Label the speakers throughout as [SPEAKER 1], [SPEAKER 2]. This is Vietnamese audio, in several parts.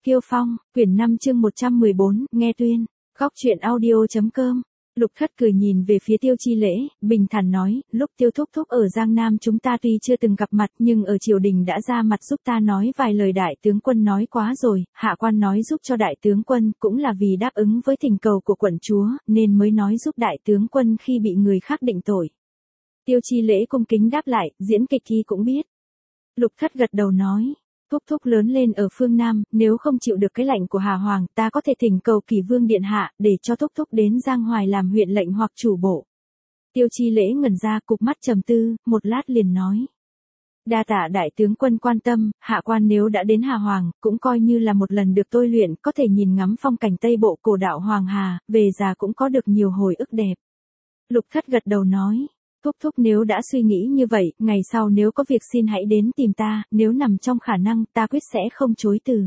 [SPEAKER 1] Kiêu Phong, quyển 5 chương 114, nghe tuyên, góc truyện audio.com. Lục Thất cười nhìn về phía Tiêu Chi Lễ, bình thản nói, lúc Tiêu Thúc Thúc ở Giang Nam chúng ta tuy chưa từng gặp mặt nhưng ở triều đình đã ra mặt giúp ta nói vài lời đại tướng quân nói quá rồi, hạ quan nói giúp cho đại tướng quân cũng là vì đáp ứng với thỉnh cầu của quận chúa, nên mới nói giúp đại tướng quân khi bị người khác định tội. Tiêu Chi Lễ cung kính đáp lại, diễn kịch thì cũng biết. Lục Thất gật đầu nói. Thúc Thúc lớn lên ở phương Nam, nếu không chịu được cái lệnh của Hà Hoàng, ta có thể thỉnh cầu Kỷ Vương điện hạ, để cho Thúc Thúc đến Giang Hoài làm huyện lệnh hoặc chủ bộ. Tiêu Chi Lễ ngẩn ra, cụp mắt trầm tư, một lát liền nói. Đa tạ đại tướng quân quan tâm, hạ quan nếu đã đến Hà Hoàng, cũng coi như là một lần được tôi luyện, có thể nhìn ngắm phong cảnh Tây Bộ cổ đạo Hoàng Hà, về già cũng có được nhiều hồi ức đẹp. Lục Thất gật đầu nói. Thúc Thúc nếu đã suy nghĩ như vậy, ngày sau nếu có việc xin hãy đến tìm ta, nếu nằm trong khả năng ta quyết sẽ không chối từ.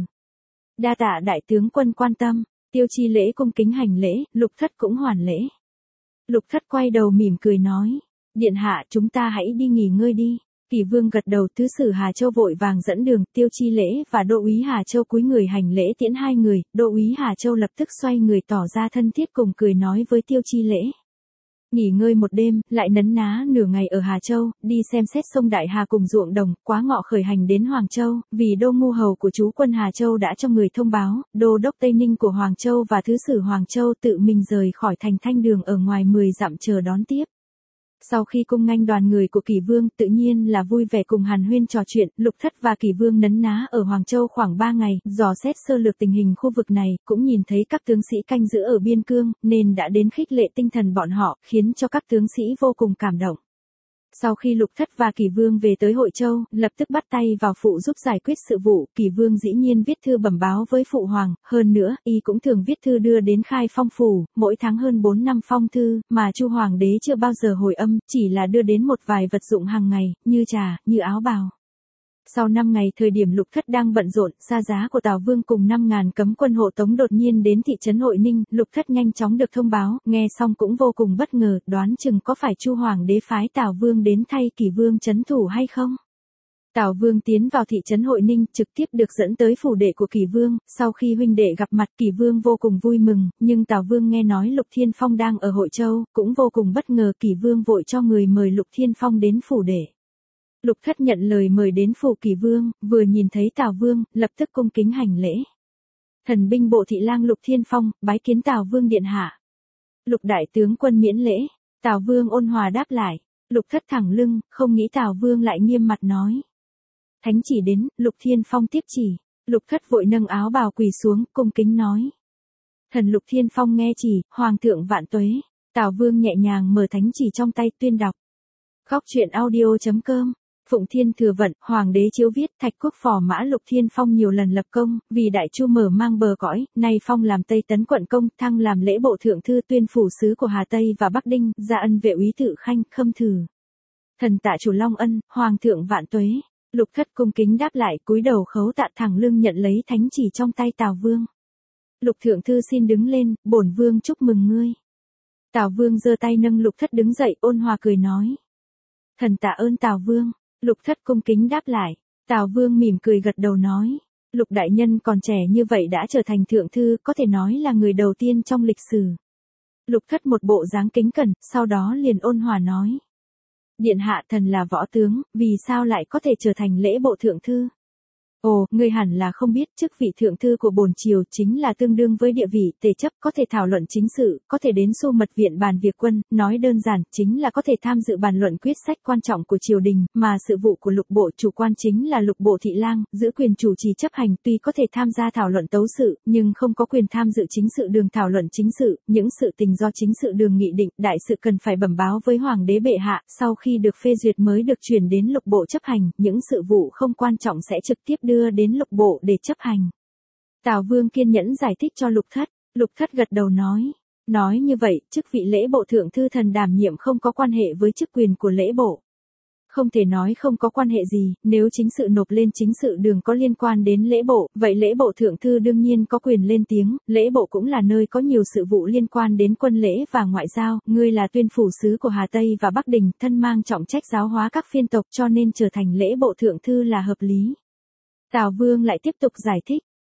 [SPEAKER 1] Đa tạ đại tướng quân quan tâm, Tiêu Chi Lễ cung kính hành lễ, Lục Thất cũng hoàn lễ. Lục Thất quay đầu mỉm cười nói, điện hạ chúng ta hãy đi nghỉ ngơi đi. Kỷ Vương gật đầu, thứ sử Hà Châu vội vàng dẫn đường, Tiêu Chi Lễ và Đô úy Hà Châu cúi người hành lễ tiễn hai người, Đô úy Hà Châu lập tức xoay người tỏ ra thân thiết cùng cười nói với Tiêu Chi Lễ. Nghỉ ngơi một đêm, lại nấn ná nửa ngày ở Hà Châu, đi xem xét sông Đại Hà cùng ruộng đồng, quá ngọ khởi hành đến Hoàng Châu, vì Đô Ngu Hầu của chú quân Hà Châu đã cho người thông báo, Đô đốc Tây Ninh của Hoàng Châu và thứ sử Hoàng Châu tự mình rời khỏi thành Thanh Đường ở ngoài 10 dặm chờ đón tiếp. Sau khi cung nghênh đoàn người của Kỷ Vương, tự nhiên là vui vẻ cùng hàn huyên trò chuyện, Lục Thất và Kỷ Vương nấn ná ở Hoàng Châu khoảng 3 ngày, dò xét sơ lược tình hình khu vực này, cũng nhìn thấy các tướng sĩ canh giữ ở biên cương, nên đã đến khích lệ tinh thần bọn họ, khiến cho các tướng sĩ vô cùng cảm động. Sau khi Lục Thất và Kỷ Vương về tới Hội Châu, lập tức bắt tay vào phụ giúp giải quyết sự vụ, Kỷ Vương dĩ nhiên viết thư bẩm báo với phụ hoàng, hơn nữa, y cũng thường viết thư đưa đến Khai Phong phủ, mỗi tháng hơn 4 năm phong thư, mà Chu hoàng đế chưa bao giờ hồi âm, chỉ là đưa đến một vài vật dụng hàng ngày, như trà, như áo bào. Sau 5 ngày thời điểm Lục Thất đang bận rộn, xa giá của Tào Vương cùng 5.000 cấm quân hộ tống đột nhiên đến thị trấn Hội Ninh, Lục Thất nhanh chóng được thông báo, nghe xong cũng vô cùng bất ngờ, đoán chừng có phải Chu hoàng đế phái Tào Vương đến thay Kỷ Vương trấn thủ hay không? Tào Vương tiến vào thị trấn Hội Ninh, trực tiếp được dẫn tới phủ đệ của Kỷ Vương, sau khi huynh đệ gặp mặt Kỷ Vương vô cùng vui mừng, nhưng Tào Vương nghe nói Lục Thiên Phong đang ở Hội Châu, cũng vô cùng bất ngờ, Kỷ Vương vội cho người mời Lục Thiên Phong đến phủ đệ. Lục Thất nhận lời mời đến phủ Kỷ Vương, vừa nhìn thấy Tào Vương, lập tức cung kính hành lễ. Thần binh bộ thị lang Lục Thiên Phong, bái kiến Tào Vương điện hạ. Lục đại tướng quân miễn lễ, Tào Vương ôn hòa đáp lại. Lục Thất thẳng lưng, không nghĩ Tào Vương lại nghiêm mặt nói. Thánh chỉ đến, Lục Thiên Phong tiếp chỉ. Lục Thất vội nâng áo bào quỳ xuống, cung kính nói. Thần Lục Thiên Phong nghe chỉ, Hoàng thượng vạn tuế. Tào Vương nhẹ nhàng mở thánh chỉ trong tay tuyên đọc. Góc truyện audio.com. Phụng Thiên thừa vận, Hoàng đế chiếu viết, Thạch Quốc phò mã Lục Thiên Phong nhiều lần lập công, vì Đại Chu mở mang bờ cõi, nay phong làm Tây Tấn quận công, thăng làm lễ bộ thượng thư, tuyên phủ sứ của Hà Tây và Bắc Đinh, gia ân vệ úy Tự Khanh, Khâm Thử. Thần tạ chủ long ân, Hoàng thượng vạn tuế. Lục Thất cung kính đáp lại, cúi đầu khấu tạ thẳng lưng nhận lấy thánh chỉ trong tay Tào Vương. Lục thượng thư xin đứng lên, bổn vương chúc mừng ngươi. Tào Vương giơ tay nâng Lục Thất đứng dậy, ôn hòa cười nói. Thần tạ ơn Tào Vương. Lục Thất cung kính đáp lại. Tào Vương mỉm cười gật đầu nói. Lục đại nhân còn trẻ như vậy đã trở thành thượng thư, có thể nói là người đầu tiên trong lịch sử. Lục Thất một bộ dáng kính cẩn, sau đó liền ôn hòa nói. Điện hạ thần là võ tướng, vì sao lại có thể trở thành lễ bộ thượng thư? Ồ, ngươi hẳn là không biết, chức vị thượng thư của bổn triều chính là tương đương với địa vị tề chấp, có thể thảo luận chính sự, có thể đến Xu Mật viện bàn việc quân, nói đơn giản, chính là có thể tham dự bàn luận quyết sách quan trọng của triều đình, mà sự vụ của lục bộ chủ quan chính là lục bộ thị lang, giữ quyền chủ trì chấp hành, tuy có thể tham gia thảo luận tấu sự, nhưng không có quyền tham dự chính sự đường thảo luận chính sự, những sự tình do chính sự đường nghị định, đại sự cần phải bẩm báo với hoàng đế bệ hạ, sau khi được phê duyệt mới được chuyển đến lục bộ chấp hành, những sự vụ không quan trọng sẽ trực tiếp đưa đến lục bộ để chấp hành. Tào Vương kiên nhẫn giải thích cho Lục Thất. Lục Thất gật đầu nói. Nói như vậy, chức vị lễ bộ thượng thư thần đảm nhiệm không có quan hệ với chức quyền của lễ bộ. Không thể nói không có quan hệ gì, nếu chính sự nộp lên chính sự đường có liên quan đến lễ bộ, vậy lễ bộ thượng thư đương nhiên có quyền lên tiếng, lễ bộ cũng là nơi có nhiều sự vụ liên quan đến quân lễ và ngoại giao, ngươi là tuyên phủ sứ của Hà Tây và Bắc Đình, thân mang trọng trách giáo hóa các phiên tộc cho nên trở thành lễ bộ thượng thư là hợp lý. Tào Vương lại tiếp tục giải thích,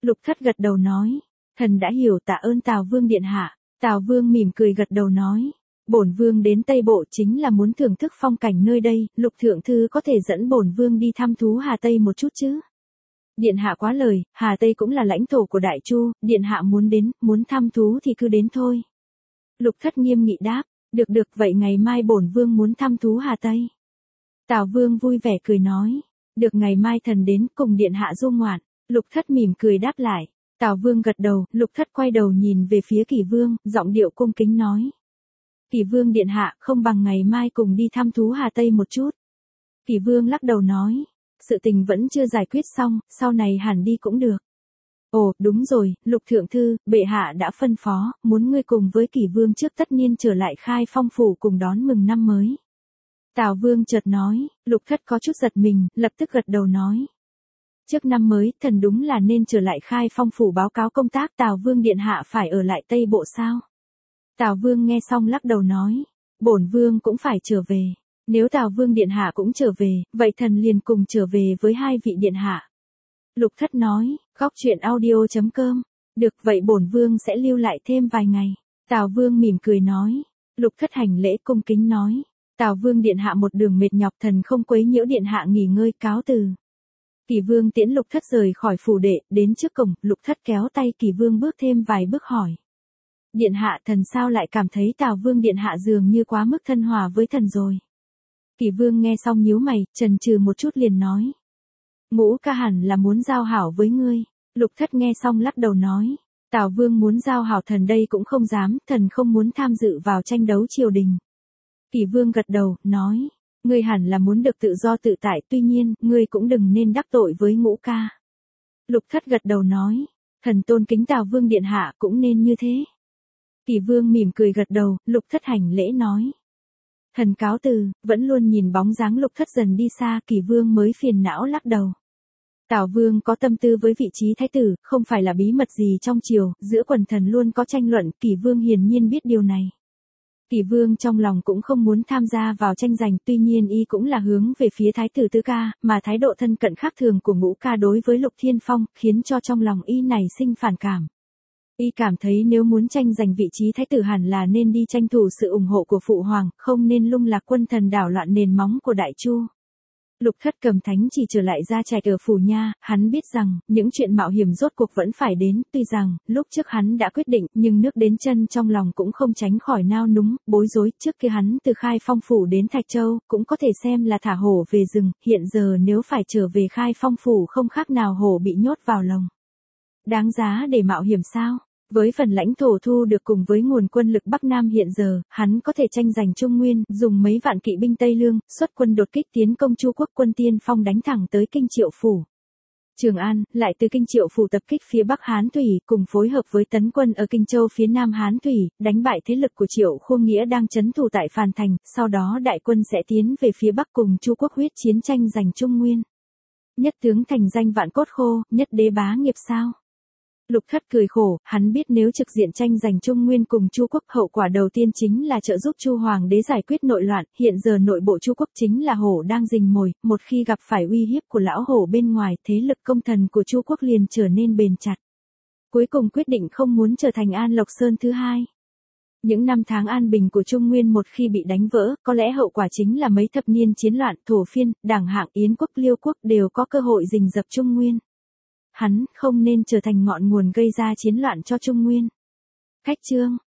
[SPEAKER 1] Lục Thất gật đầu nói. Thần đã hiểu, tạ ơn Tào Vương điện hạ. Tào Vương mỉm cười gật đầu nói. Bổn Vương đến Tây Bộ chính là muốn thưởng thức phong cảnh nơi đây, Lục Thượng Thư có thể dẫn bổn Vương đi thăm thú Hà Tây một chút chứ. Điện hạ quá lời, Hà Tây cũng là lãnh thổ của Đại Chu, điện hạ muốn đến, muốn thăm thú thì cứ đến thôi. Lục Thất nghiêm nghị đáp, được vậy ngày mai bổn Vương muốn thăm thú Hà Tây. Tào Vương vui vẻ cười nói, được ngày mai thần đến cùng điện hạ du ngoạn. Lục Thất mỉm cười đáp lại. Tào Vương gật đầu, Lục Thất quay đầu nhìn về phía Kỷ Vương, giọng điệu cung kính nói. Kỷ Vương điện hạ, không bằng ngày mai cùng đi thăm thú Hà Tây một chút. Kỷ Vương lắc đầu nói, sự tình vẫn chưa giải quyết xong, sau này hẳn đi cũng được. Ồ, đúng rồi, Lục Thượng Thư, bệ hạ đã phân phó, muốn ngươi cùng với Kỷ Vương trước tất niên trở lại Khai Phong phủ cùng đón mừng năm mới. Tào Vương chợt nói, Lục Thất có chút giật mình, lập tức gật đầu nói. Trước năm mới, thần đúng là nên trở lại Khai Phong phủ báo cáo công tác. Tào Vương điện hạ phải ở lại Tây Bộ sao? Tào Vương nghe xong lắc đầu nói, bổn Vương cũng phải trở về. Nếu Tào Vương điện hạ cũng trở về, vậy thần liền cùng trở về với hai vị điện hạ. Lục Thất nói, góc truyện audio.com. Được vậy bổn Vương sẽ lưu lại thêm vài ngày. Tào Vương mỉm cười nói. Lục Thất hành lễ cung kính nói. Tào Vương điện hạ một đường mệt nhọc, thần không quấy nhiễu điện hạ nghỉ ngơi, cáo từ. Kỷ Vương tiễn Lục Thất rời khỏi phủ đệ, đến trước cổng, Lục Thất kéo tay Kỷ Vương bước thêm vài bước hỏi. Điện hạ, thần sao lại cảm thấy Tào Vương điện hạ dường như quá mức thân hòa với thần rồi. Kỷ Vương nghe xong nhíu mày, chần chừ một chút liền nói. Ngũ ca hẳn là muốn giao hảo với ngươi. Lục Thất nghe xong lắc đầu nói. Tào Vương muốn giao hảo thần đây cũng không dám, thần không muốn tham dự vào tranh đấu triều đình. Kỷ Vương gật đầu, nói. Ngươi hẳn là muốn được tự do tự tại, tuy nhiên, ngươi cũng đừng nên đắc tội với Ngũ ca. Lục Thất gật đầu nói. Thần tôn kính Tào Vương điện hạ cũng nên như thế. Kỷ Vương mỉm cười gật đầu, Lục Thất hành lễ nói. Thần cáo từ, vẫn luôn nhìn bóng dáng Lục Thất dần đi xa, Kỷ Vương mới phiền não lắc đầu. Tào Vương có tâm tư với vị trí thái tử, không phải là bí mật gì trong triều, giữa quần thần luôn có tranh luận, Kỷ Vương hiển nhiên biết điều này. Kỷ Vương trong lòng cũng không muốn tham gia vào tranh giành, tuy nhiên y cũng là hướng về phía thái tử tứ ca, mà thái độ thân cận khác thường của Ngũ ca đối với Lục Thiên Phong, khiến cho trong lòng y này sinh phản cảm. Y cảm thấy nếu muốn tranh giành vị trí thái tử hẳn là nên đi tranh thủ sự ủng hộ của phụ hoàng, không nên lung lạc quân thần đảo loạn nền móng của Đại Chu. Lục Thất cầm thánh chỉ trở lại gia trạch ở phủ nha, hắn biết rằng, những chuyện mạo hiểm rốt cuộc vẫn phải đến, tuy rằng, lúc trước hắn đã quyết định, nhưng nước đến chân trong lòng cũng không tránh khỏi nao núng, bối rối, trước kia hắn từ Khai Phong phủ đến Thạch Châu, cũng có thể xem là thả hổ về rừng, hiện giờ nếu phải trở về Khai Phong phủ không khác nào hổ bị nhốt vào lồng. Đáng giá để mạo hiểm sao? Với phần lãnh thổ thu được cùng với nguồn quân lực Bắc Nam hiện giờ, hắn có thể tranh giành Trung Nguyên, dùng mấy vạn kỵ binh Tây Lương, xuất quân đột kích tiến công Chu quốc, quân tiên phong đánh thẳng tới Kinh Triệu phủ. Trường An, lại từ Kinh Triệu phủ tập kích phía Bắc Hán Thủy, cùng phối hợp với tấn quân ở Kinh Châu phía Nam Hán Thủy, đánh bại thế lực của Triệu Khuông Nghĩa đang trấn thủ tại Phàn Thành, sau đó đại quân sẽ tiến về phía Bắc cùng Chu quốc huyết chiến tranh giành Trung Nguyên. Nhất tướng thành danh vạn cốt khô, nhất đế bá nghiệp sao? Lục Thất cười khổ, hắn biết nếu trực diện tranh giành Trung Nguyên cùng Chu quốc, hậu quả đầu tiên chính là trợ giúp Chu hoàng đế giải quyết nội loạn, hiện giờ nội bộ Chu quốc chính là hổ đang rình mồi, một khi gặp phải uy hiếp của lão hổ bên ngoài, thế lực công thần của Chu quốc liền trở nên bền chặt. Cuối cùng quyết định không muốn trở thành An Lộc Sơn thứ hai. Những năm tháng an bình của Trung Nguyên một khi bị đánh vỡ, có lẽ hậu quả chính là mấy thập niên chiến loạn, Thổ Phiên, Đảng Hạng, Yến quốc, Liêu quốc đều có cơ hội rình rập Trung Nguyên. Hắn không nên trở thành ngọn nguồn gây ra chiến loạn cho Trung Nguyên. Khách chương